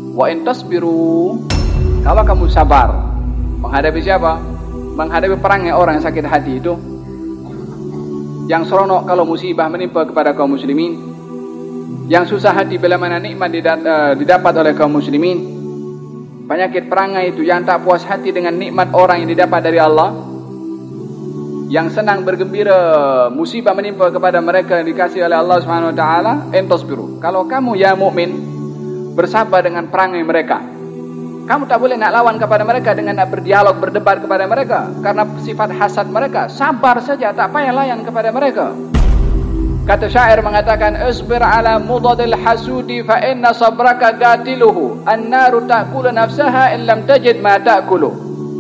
Wa in tasbiru, kalau kamu sabar menghadapi siapa? Menghadapi perangnya orang yang sakit hati itu, yang seronok kalau musibah menimpa kepada kaum muslimin, yang susah hati bila mana nikmat didapat oleh kaum muslimin. Penyakit perangai itu, yang tak puas hati dengan nikmat orang yang didapat dari Allah, yang senang bergembira musibah menimpa kepada mereka yang dikasih oleh Allah Subhanahu wa taala. Entasbiru, kalau kamu ya mukmin bersabar dengan perangai mereka. Kamu tak boleh nak lawan kepada mereka dengan nak berdialog, berdebat kepada mereka, karena sifat hasad mereka. Sabar saja, tak payah layan kepada mereka. Kata syair mengatakan, isbir ala mudadil hasudi fa inna sabraka qatiluhu, an-naru ta'kulu nafsaha in lam tajid ma ta'kulu.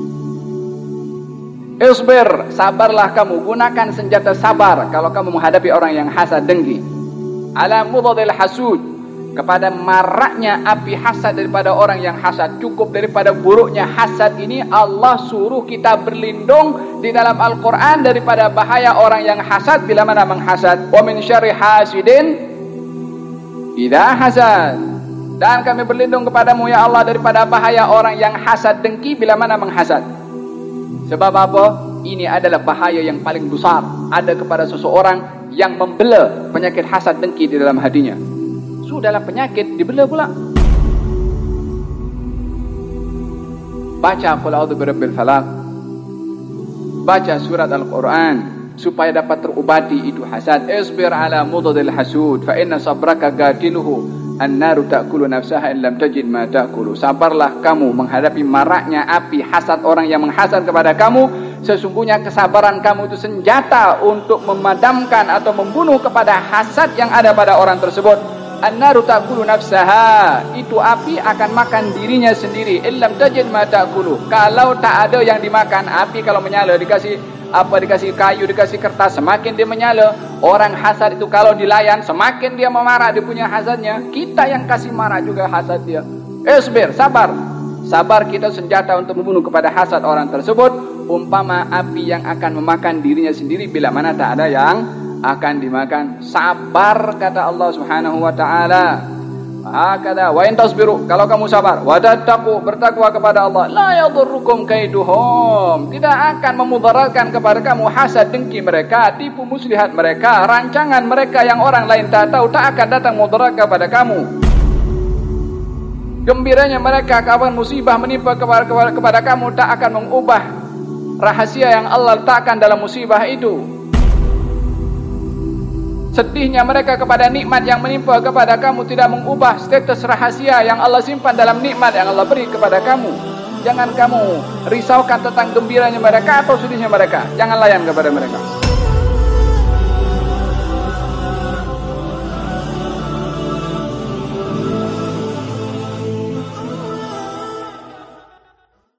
Isbir, sabarlah kamu, gunakan senjata sabar kalau kamu menghadapi orang yang hasad dengki. Ala mudadil hasud, kepada maraknya api hasad daripada orang yang hasad. Cukup daripada buruknya hasad ini, Allah suruh kita berlindung di dalam Al-Quran daripada bahaya orang yang hasad bila mana menghasad. Wa min syarri hasidin idza hasad, dan kami berlindung kepadamu ya Allah daripada bahaya orang yang hasad dengki bila mana menghasad. Sebab apa? Ini adalah bahaya yang paling besar ada kepada seseorang yang membela penyakit hasad dengki di dalam hatinya. Dalam penyakit dibela pula. Baca qul a'udzu birabbil falaq, baca surat Al-Quran supaya dapat terobati itu hasad. Isbir ala mudadil hasud fa inna sabraka qatiluhu, an-naru ta'kulu nafsaha in lam tajid ma ta'kulu. Sabarlah kamu menghadapi maraknya api hasad orang yang menghasad kepada kamu. Sesungguhnya kesabaran kamu itu senjata untuk memadamkan atau membunuh kepada hasad yang ada pada orang tersebut. An-naru ta'kulu nafsaha, itu api akan makan dirinya sendiri. Illam tajid ma ta'kulu, kalau tak ada yang dimakan. Api kalau menyala, dikasih kayu, dikasih kertas, semakin dia menyala. Orang hasad itu kalau dilayan, semakin dia memarah, dia punya hasadnya. Kita yang kasih marah juga hasad dia. Isbir, sabar. Sabar kita senjata untuk membunuh kepada hasad orang tersebut. Umpama api yang akan memakan dirinya sendiri bila mana tak ada yang akan dimakan. Sabar kata Allah Subhanahu wa taala. Hakada wa in tasbiru, kalau kamu sabar, wa tattaqu, bertakwa kepada Allah, la yadurrukum kaiduhum, tidak akan memudaratkan kepada kamu hasad dengki mereka, tipu muslihat mereka, rancangan mereka yang orang lain tak tahu, tak akan datang mudarat kepada kamu. Gembiranya mereka kapan musibah menimpa kepada kamu tak akan mengubah rahasia yang Allah letakkan dalam musibah itu. Sedihnya mereka kepada nikmat yang menimpa kepada kamu tidak mengubah status rahasia yang Allah simpan dalam nikmat yang Allah beri kepada kamu. Jangan kamu risaukan tentang gembiranya mereka atau sedihnya mereka. Jangan layan kepada mereka.